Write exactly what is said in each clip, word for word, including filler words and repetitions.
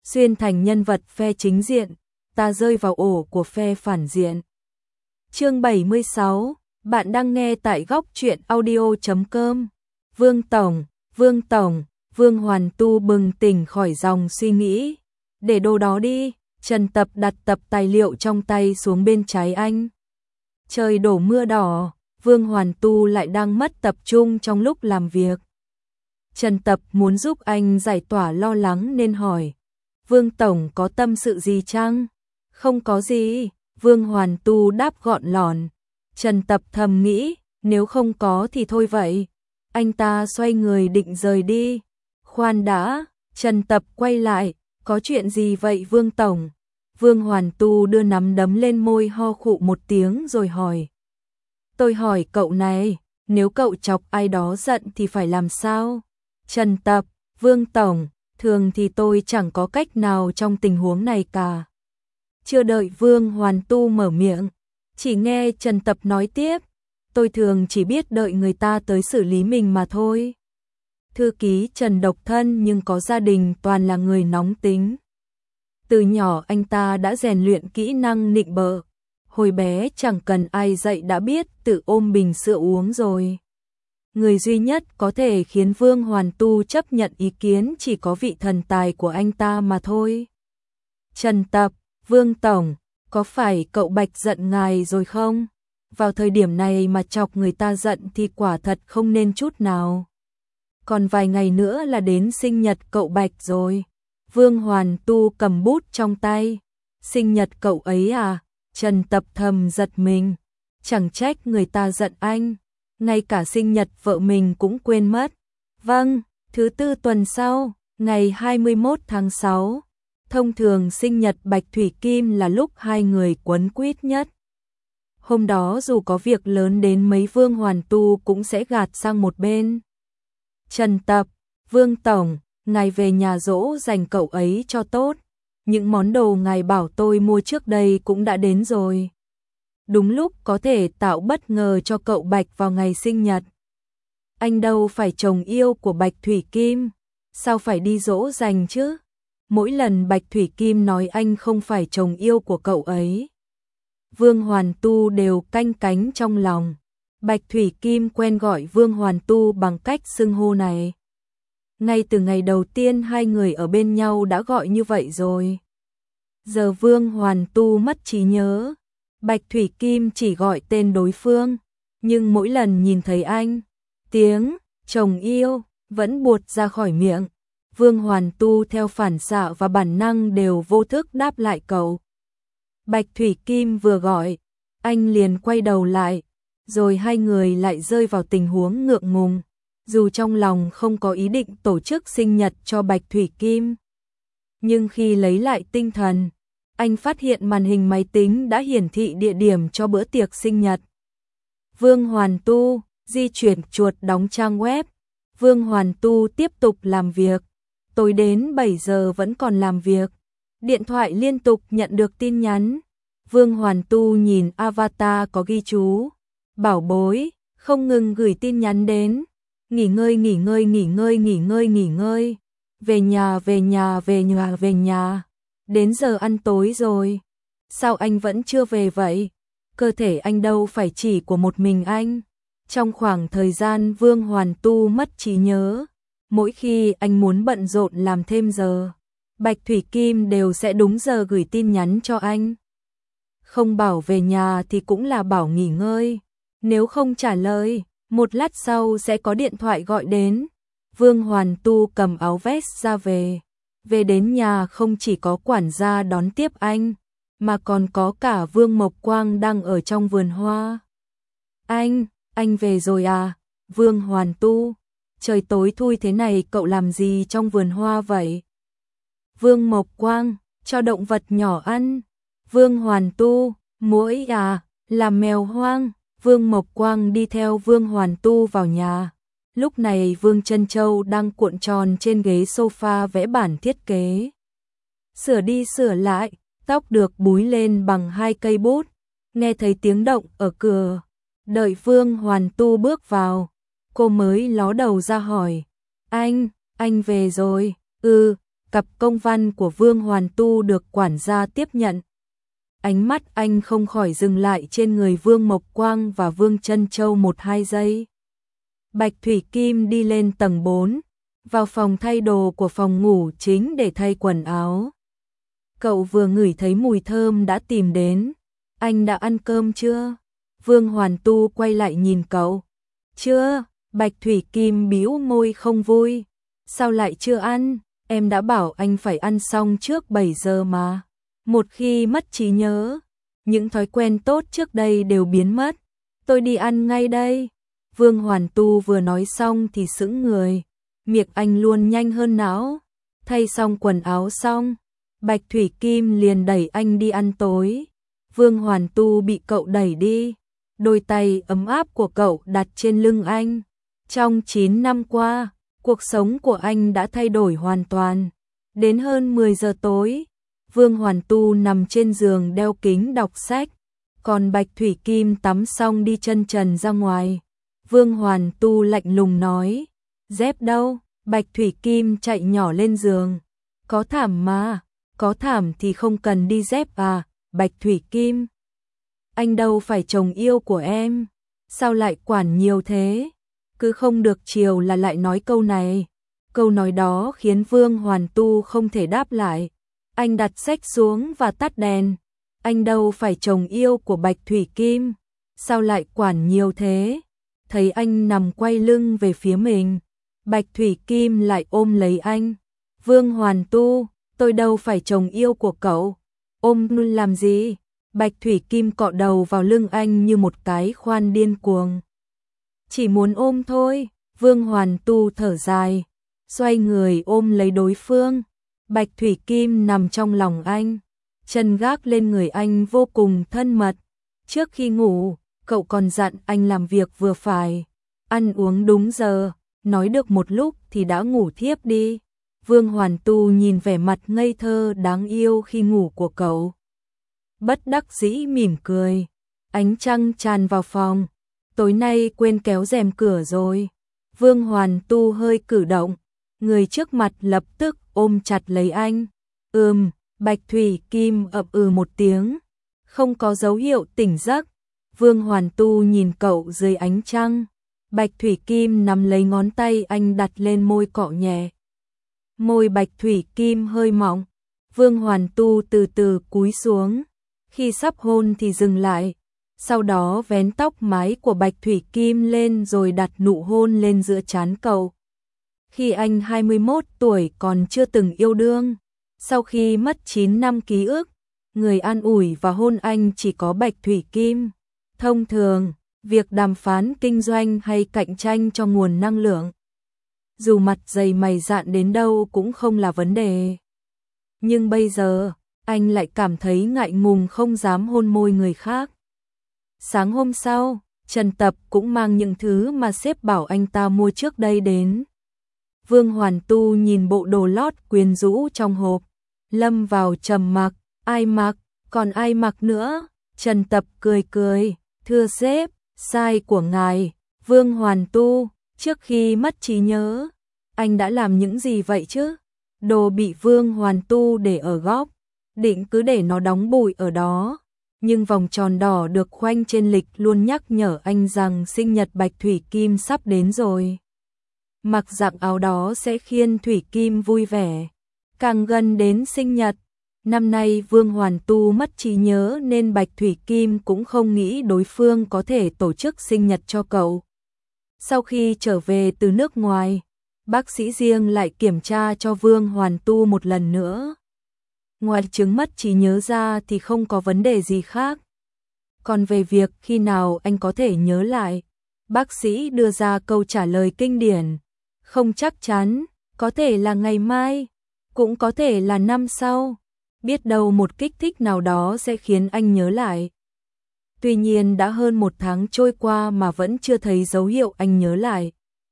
xuyên thành nhân vật phe chính diện, ta rơi vào ổ của phe phản diện. Chương bảy mươi sáu, bạn đang nghe tại góc truyện audio chấm com. Vương Tổng, Vương Tổng, Vương Hoàn Tu bừng tỉnh khỏi dòng suy nghĩ. Để đồ đó đi, Trần Tập đặt tập tài liệu trong tay xuống bên trái anh. Trời đổ mưa đỏ, Vương Hoàn Tu lại đang mất tập trung trong lúc làm việc. Trần Tập muốn giúp anh giải tỏa lo lắng nên hỏi, Vương Tổng có tâm sự gì chăng? Không có gì, Vương Hoàn Tu đáp gọn lỏn. Trần Tập thầm nghĩ, nếu không có thì thôi vậy. Anh ta xoay người định rời đi. Khoan đã, Trần Tập quay lại, có chuyện gì vậy Vương Tổng? Vương Hoàn Tu đưa nắm đấm lên môi ho khụ một tiếng rồi hỏi. Tôi hỏi cậu này, nếu cậu chọc ai đó giận thì phải làm sao? Trần Tập, Vương Tổng, thường thì tôi chẳng có cách nào trong tình huống này cả. Chưa đợi Vương Hoàn Tu mở miệng, chỉ nghe Trần Tập nói tiếp, tôi thường chỉ biết đợi người ta tới xử lý mình mà thôi. Thư ký Trần độc thân nhưng có gia đình toàn là người nóng tính. Từ nhỏ anh ta đã rèn luyện kỹ năng nịnh bợ, hồi bé chẳng cần ai dạy đã biết tự ôm bình sữa uống rồi. Người duy nhất có thể khiến Vương Hoàn Tu chấp nhận ý kiến chỉ có vị thần tài của anh ta mà thôi. Trần Tập, Vương Tổng, có phải cậu Bạch giận ngài rồi không? Vào thời điểm này mà chọc người ta giận thì quả thật không nên chút nào. Còn vài ngày nữa là đến sinh nhật cậu Bạch rồi. Vương Hoàn Tu cầm bút trong tay. Sinh nhật cậu ấy à? Trần Tập thầm giật mình. Chẳng trách người ta giận anh. Ngay cả sinh nhật vợ mình cũng quên mất. Vâng, thứ tư tuần sau, ngày hai mươi mốt tháng sáu. Thông thường sinh nhật Bạch Thủy Kim là lúc hai người quấn quýt nhất. Hôm đó dù có việc lớn đến mấy Vương Hoàn Tu cũng sẽ gạt sang một bên. Trần Tập, Vương Tổng, ngài về nhà dỗ dành cậu ấy cho tốt. Những món đồ ngài bảo tôi mua trước đây cũng đã đến rồi. Đúng lúc có thể tạo bất ngờ cho cậu Bạch vào ngày sinh nhật. Anh đâu phải chồng yêu của Bạch Thủy Kim, sao phải đi dỗ dành chứ? Mỗi lần Bạch Thủy Kim nói anh không phải chồng yêu của cậu ấy, Vương Hoàn Tu đều canh cánh trong lòng. Bạch Thủy Kim quen gọi Vương Hoàn Tu bằng cách xưng hô này. Ngay từ ngày đầu tiên hai người ở bên nhau đã gọi như vậy rồi. Giờ Vương Hoàn Tu mất trí nhớ. Bạch Thủy Kim chỉ gọi tên đối phương, nhưng mỗi lần nhìn thấy anh, tiếng chồng yêu vẫn buột ra khỏi miệng. Vương Hoàn Tu theo phản xạ và bản năng đều vô thức đáp lại cậu. Bạch Thủy Kim vừa gọi, anh liền quay đầu lại, rồi hai người lại rơi vào tình huống ngượng ngùng. Dù trong lòng không có ý định tổ chức sinh nhật cho Bạch Thủy Kim, nhưng khi lấy lại tinh thần, anh phát hiện màn hình máy tính đã hiển thị địa điểm cho bữa tiệc sinh nhật. Vương Hoàn Tu di chuyển chuột đóng trang web. Vương Hoàn Tu tiếp tục làm việc. Tối đến bảy giờ vẫn còn làm việc. Điện thoại liên tục nhận được tin nhắn. Vương Hoàn Tu nhìn avatar có ghi chú bảo bối, không ngừng gửi tin nhắn đến. Nghỉ ngơi, nghỉ ngơi, nghỉ ngơi, nghỉ ngơi, nghỉ ngơi. Về nhà, về nhà, về nhà, về nhà. Đến giờ ăn tối rồi. Sao anh vẫn chưa về vậy? Cơ thể anh đâu phải chỉ của một mình anh. Trong khoảng thời gian Vương Hoàn Tu mất trí nhớ, mỗi khi anh muốn bận rộn làm thêm giờ, Bạch Thủy Kim đều sẽ đúng giờ gửi tin nhắn cho anh. Không bảo về nhà thì cũng là bảo nghỉ ngơi. Nếu không trả lời, một lát sau sẽ có điện thoại gọi đến. Vương Hoàn Tu cầm áo vest ra về. Về đến nhà không chỉ có quản gia đón tiếp anh, mà còn có cả Vương Mộc Quang đang ở trong vườn hoa. Anh, anh về rồi à? Vương Hoàn Tu, trời tối thui thế này cậu làm gì trong vườn hoa vậy? Vương Mộc Quang, cho động vật nhỏ ăn. Vương Hoàn Tu, muỗi à, làm mèo hoang. Vương Mộc Quang đi theo Vương Hoàn Tu vào nhà. Lúc này Vương Trân Châu đang cuộn tròn trên ghế sofa vẽ bản thiết kế. Sửa đi sửa lại, tóc được búi lên bằng hai cây bút. Nghe thấy tiếng động ở cửa. Đợi Vương Hoàn Tu bước vào, cô mới ló đầu ra hỏi. Anh, anh về rồi. Ừ, cặp công văn của Vương Hoàn Tu được quản gia tiếp nhận. Ánh mắt anh không khỏi dừng lại trên người Vương Mộc Quang và Vương Trân Châu một hai giây. Bạch Thủy Kim đi lên tầng bốn, vào phòng thay đồ của phòng ngủ chính để thay quần áo. Cậu vừa ngửi thấy mùi thơm đã tìm đến. Anh đã ăn cơm chưa? Vương Hoàn Tu quay lại nhìn cậu. Chưa, Bạch Thủy Kim bĩu môi không vui. Sao lại chưa ăn? Em đã bảo anh phải ăn xong trước bảy giờ mà. Một khi mất trí nhớ, những thói quen tốt trước đây đều biến mất. Tôi đi ăn ngay đây. Vương Hoàn Tu vừa nói xong thì sững người. Miệng anh luôn nhanh hơn não. Thay xong quần áo xong, Bạch Thủy Kim liền đẩy anh đi ăn tối. Vương Hoàn Tu bị cậu đẩy đi. Đôi tay ấm áp của cậu đặt trên lưng anh. Trong chín năm qua, cuộc sống của anh đã thay đổi hoàn toàn. Đến hơn mười giờ tối, Vương Hoàn Tu nằm trên giường đeo kính đọc sách. Còn Bạch Thủy Kim tắm xong đi chân trần ra ngoài. Vương Hoàn Tu lạnh lùng nói, dép đâu? Bạch Thủy Kim chạy nhỏ lên giường. Có thảm mà, có thảm thì không cần đi dép à, Bạch Thủy Kim. Anh đâu phải chồng yêu của em, sao lại quản nhiều thế? Cứ không được chiều là lại nói câu này. Câu nói đó khiến Vương Hoàn Tu không thể đáp lại. Anh đặt sách xuống và tắt đèn. Anh đâu phải chồng yêu của Bạch Thủy Kim, sao lại quản nhiều thế? Thấy anh nằm quay lưng về phía mình, Bạch Thủy Kim lại ôm lấy anh. Vương Hoàn Tu, tôi đâu phải chồng yêu của cậu. Ôm làm gì? Bạch Thủy Kim cọ đầu vào lưng anh như một cái khoan điên cuồng. Chỉ muốn ôm thôi. Vương Hoàn Tu thở dài, xoay người ôm lấy đối phương. Bạch Thủy Kim nằm trong lòng anh, chân gác lên người anh vô cùng thân mật. Trước khi ngủ, cậu còn dặn anh làm việc vừa phải, ăn uống đúng giờ, nói được một lúc thì đã ngủ thiếp đi. Vương Hoàn Tu nhìn vẻ mặt ngây thơ đáng yêu khi ngủ của cậu, bất đắc dĩ mỉm cười. Ánh trăng tràn vào phòng, tối nay quên kéo rèm cửa rồi. Vương Hoàn Tu hơi cử động, người trước mặt lập tức ôm chặt lấy anh. Ừm, Bạch Thủy Kim ậm ừ một tiếng, không có dấu hiệu tỉnh giấc. Vương Hoàn Tu nhìn cậu dưới ánh trăng. Bạch Thủy Kim nắm lấy ngón tay anh đặt lên môi cọ nhẹ. Môi Bạch Thủy Kim hơi mỏng. Vương Hoàn Tu từ từ cúi xuống, khi sắp hôn thì dừng lại. Sau đó vén tóc mái của Bạch Thủy Kim lên rồi đặt nụ hôn lên giữa trán cậu. Khi anh hai mươi mốt tuổi còn chưa từng yêu đương, sau khi mất chín năm ký ức, người an ủi và hôn anh chỉ có Bạch Thủy Kim. Thông thường, việc đàm phán kinh doanh hay cạnh tranh cho nguồn năng lượng, dù mặt dày mày dạn đến đâu cũng không là vấn đề. Nhưng bây giờ, anh lại cảm thấy ngại ngùng không dám hôn môi người khác. Sáng hôm sau, Trần Tập cũng mang những thứ mà sếp bảo anh ta mua trước đây đến. Vương Hoàn Tu nhìn bộ đồ lót quyến rũ trong hộp, lâm vào trầm mặc. Ai mặc, còn ai mặc nữa? Trần Tập cười cười, thưa sếp, sai của ngài. Vương Hoàn Tu, trước khi mất trí nhớ, anh đã làm những gì vậy chứ? Đồ bị Vương Hoàn Tu để ở góc, định cứ để nó đóng bụi ở đó. Nhưng vòng tròn đỏ được khoanh trên lịch luôn nhắc nhở anh rằng sinh nhật Bạch Thủy Kim sắp đến rồi. Mặc dạng áo đó sẽ khiến Thủy Kim vui vẻ. Càng gần đến sinh nhật, năm nay Vương Hoàn Tu mất trí nhớ nên Bạch Thủy Kim cũng không nghĩ đối phương có thể tổ chức sinh nhật cho cậu. Sau khi trở về từ nước ngoài, bác sĩ riêng lại kiểm tra cho Vương Hoàn Tu một lần nữa. Ngoài chứng mất trí nhớ ra thì không có vấn đề gì khác. Còn về việc khi nào anh có thể nhớ lại, bác sĩ đưa ra câu trả lời kinh điển. Không chắc chắn, có thể là ngày mai, cũng có thể là năm sau. Biết đâu một kích thích nào đó sẽ khiến anh nhớ lại. Tuy nhiên đã hơn một tháng trôi qua mà vẫn chưa thấy dấu hiệu anh nhớ lại.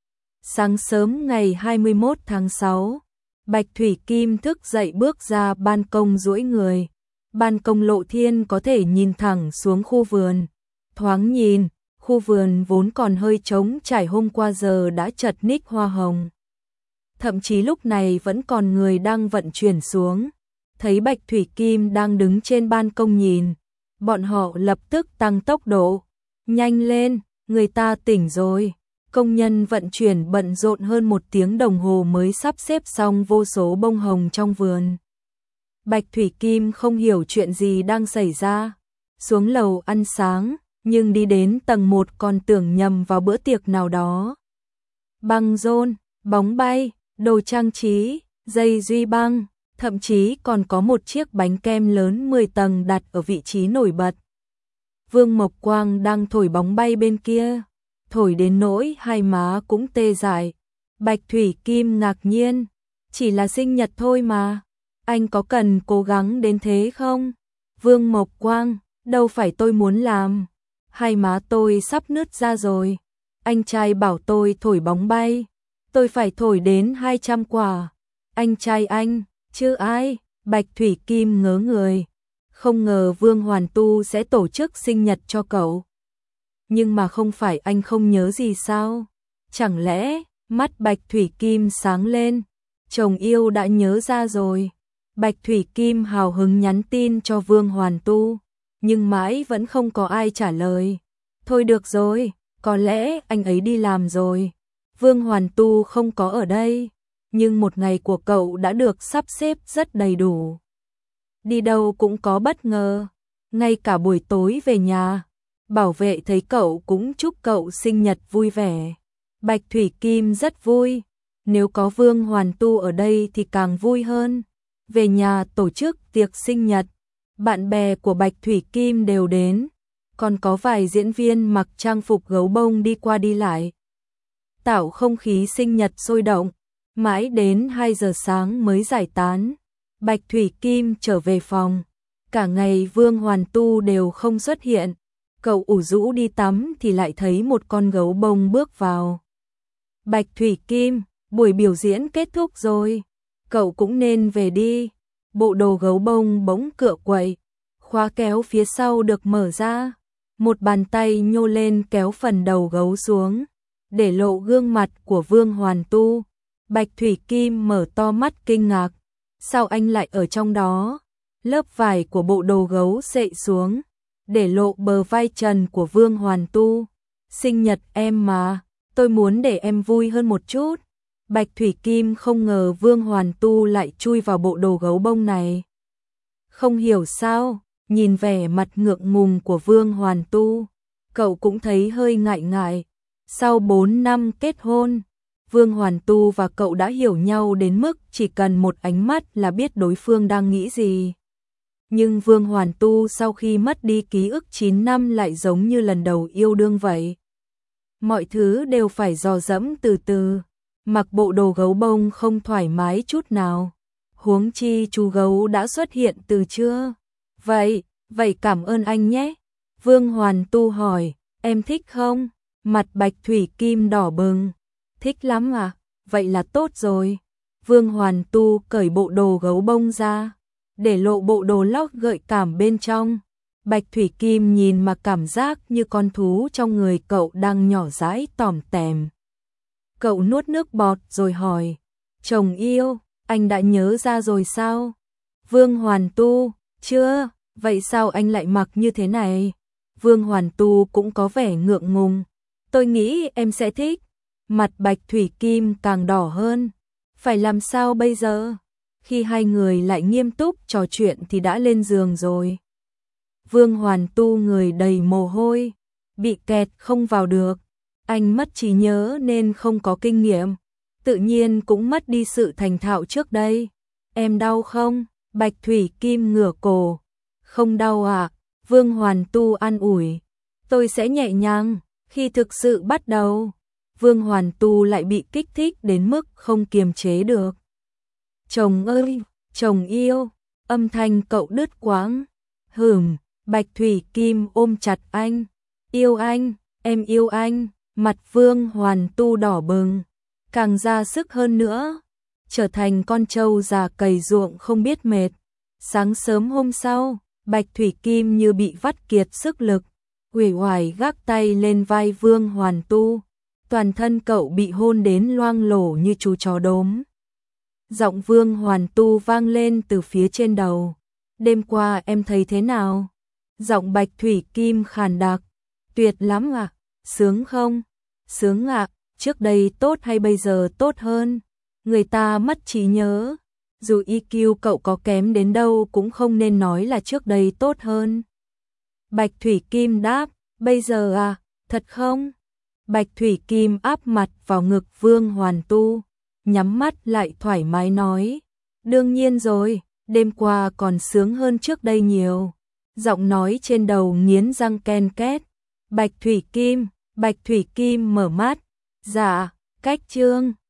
Sáng sớm ngày hai mươi mốt tháng sáu, Bạch Thủy Kim thức dậy bước ra ban công duỗi người. Ban công lộ thiên có thể nhìn thẳng xuống khu vườn. Thoáng nhìn, khu vườn vốn còn hơi trống trải hôm qua giờ đã chật ních hoa hồng. thậm chí lúc này vẫn còn người đang vận chuyển xuống. Thấy Bạch Thủy Kim đang đứng trên ban công nhìn, bọn họ lập tức tăng tốc độ. Nhanh lên, người ta tỉnh rồi. Công nhân vận chuyển bận rộn hơn một tiếng đồng hồ mới sắp xếp xong vô số bông hồng trong vườn. Bạch Thủy Kim không hiểu chuyện gì đang xảy ra. Xuống lầu ăn sáng, nhưng đi đến tầng một còn tưởng nhầm vào bữa tiệc nào đó. Băng rôn, bóng bay, đồ trang trí, dây duy băng, thậm chí còn có một chiếc bánh kem lớn mười tầng đặt ở vị trí nổi bật. Vương Mộc Quang đang thổi bóng bay bên kia, thổi đến nỗi hai má cũng tê dại. Bạch Thủy Kim ngạc nhiên, chỉ là sinh nhật thôi mà, anh có cần cố gắng đến thế không? Vương Mộc Quang, đâu phải tôi muốn làm, hai má tôi sắp nứt ra rồi. Anh trai bảo tôi thổi bóng bay, tôi phải thổi đến hai trăm quả. Anh trai anh, chứ ai? Bạch Thủy Kim ngớ người, không ngờ Vương Hoàn Tu sẽ tổ chức sinh nhật cho cậu. Nhưng mà không phải anh không nhớ gì sao? Chẳng lẽ, mắt Bạch Thủy Kim sáng lên, chồng yêu đã nhớ ra rồi. Bạch Thủy Kim hào hứng nhắn tin cho Vương Hoàn Tu, nhưng mãi vẫn không có ai trả lời. Thôi được rồi, có lẽ anh ấy đi làm rồi. Vương Hoàn Tu không có ở đây, nhưng một ngày của cậu đã được sắp xếp rất đầy đủ. Đi đâu cũng có bất ngờ, ngay cả buổi tối về nhà, bảo vệ thấy cậu cũng chúc cậu sinh nhật vui vẻ. Bạch Thủy Kim rất vui, nếu có Vương Hoàn Tu ở đây thì càng vui hơn. Về nhà tổ chức tiệc sinh nhật, bạn bè của Bạch Thủy Kim đều đến, còn có vài diễn viên mặc trang phục gấu bông đi qua đi lại, tạo không khí sinh nhật sôi động. Mãi đến hai giờ sáng mới giải tán. Bạch Thủy Kim trở về phòng, cả ngày Vương Hoàn Tu đều không xuất hiện. Cậu ủ rũ đi tắm thì lại thấy một con gấu bông bước vào. Bạch Thủy Kim, buổi biểu diễn kết thúc rồi, cậu cũng nên về đi. Bộ đồ gấu bông bỗng cựa quậy, khóa kéo phía sau được mở ra, một bàn tay nhô lên kéo phần đầu gấu xuống, để lộ gương mặt của Vương Hoàn Tu. Bạch Thủy Kim mở to mắt kinh ngạc, sao anh lại ở trong đó? Lớp vải của bộ đồ gấu xệ xuống, để lộ bờ vai trần của Vương Hoàn Tu. Sinh nhật em mà, tôi muốn để em vui hơn một chút. Bạch Thủy Kim không ngờ Vương Hoàn Tu lại chui vào bộ đồ gấu bông này. Không hiểu sao, nhìn vẻ mặt ngượng ngùng của Vương Hoàn Tu, cậu cũng thấy hơi ngại ngại. Sau bốn năm kết hôn, Vương Hoàn Tu và cậu đã hiểu nhau đến mức chỉ cần một ánh mắt là biết đối phương đang nghĩ gì. Nhưng Vương Hoàn Tu sau khi mất đi ký ức chín năm lại giống như lần đầu yêu đương vậy. Mọi thứ đều phải dò dẫm từ từ, mặc bộ đồ gấu bông không thoải mái chút nào. Huống chi chú gấu đã xuất hiện từ chưa? Vậy, vậy cảm ơn anh nhé. Vương Hoàn Tu hỏi, em thích không? Mặt Bạch Thủy Kim đỏ bừng. Thích lắm à? Vậy là tốt rồi. Vương Hoàn Tu cởi bộ đồ gấu bông ra, để lộ bộ đồ lót gợi cảm bên trong. Bạch Thủy Kim nhìn mà cảm giác như con thú trong người cậu đang nhỏ dãi tòm tèm. Cậu nuốt nước bọt rồi hỏi, chồng yêu, anh đã nhớ ra rồi sao? Vương Hoàn Tu, chưa, vậy sao anh lại mặc như thế này? Vương Hoàn Tu cũng có vẻ ngượng ngùng, tôi nghĩ em sẽ thích. Mặt Bạch Thủy Kim càng đỏ hơn, phải làm sao bây giờ? Khi hai người lại nghiêm túc trò chuyện thì đã lên giường rồi. Vương Hoàn Tu người đầy mồ hôi, bị kẹt không vào được. Anh mất trí nhớ nên không có kinh nghiệm, tự nhiên cũng mất đi sự thành thạo trước đây. Em đau không? Bạch Thủy Kim ngửa cổ. Không đau à? Vương Hoàn Tu an ủi. Tôi sẽ nhẹ nhàng, khi thực sự bắt đầu. Vương Hoàn Tu lại bị kích thích đến mức không kiềm chế được. Chồng ơi, chồng yêu, âm thanh cậu đứt quãng. Hửm, Bạch Thủy Kim ôm chặt anh. Yêu anh, em yêu anh. Mặt Vương Hoàn Tu đỏ bừng, càng ra sức hơn nữa, trở thành con trâu già cày ruộng không biết mệt. Sáng sớm hôm sau, Bạch Thủy Kim như bị vắt kiệt sức lực, uể oải gác tay lên vai Vương Hoàn Tu. Toàn thân cậu bị hôn đến loang lổ như chú chó đốm. Giọng Vương Hoàn Tu vang lên từ phía trên đầu. Đêm qua em thấy thế nào? Giọng Bạch Thủy Kim khàn đặc. Tuyệt lắm ạ. À? Sướng không? Sướng ạ. À? Trước đây tốt hay bây giờ tốt hơn? Người ta mất trí nhớ. Dù i kiu cậu có kém đến đâu cũng không nên nói là trước đây tốt hơn. Bạch Thủy Kim đáp, bây giờ à, thật không? Bạch Thủy Kim áp mặt vào ngực Vương Hoàn Tu, nhắm mắt lại thoải mái nói, đương nhiên rồi, đêm qua còn sướng hơn trước đây nhiều. Giọng nói trên đầu nghiến răng ken két. Bạch Thủy Kim, Bạch Thủy Kim mở mắt, dạ, cách chương.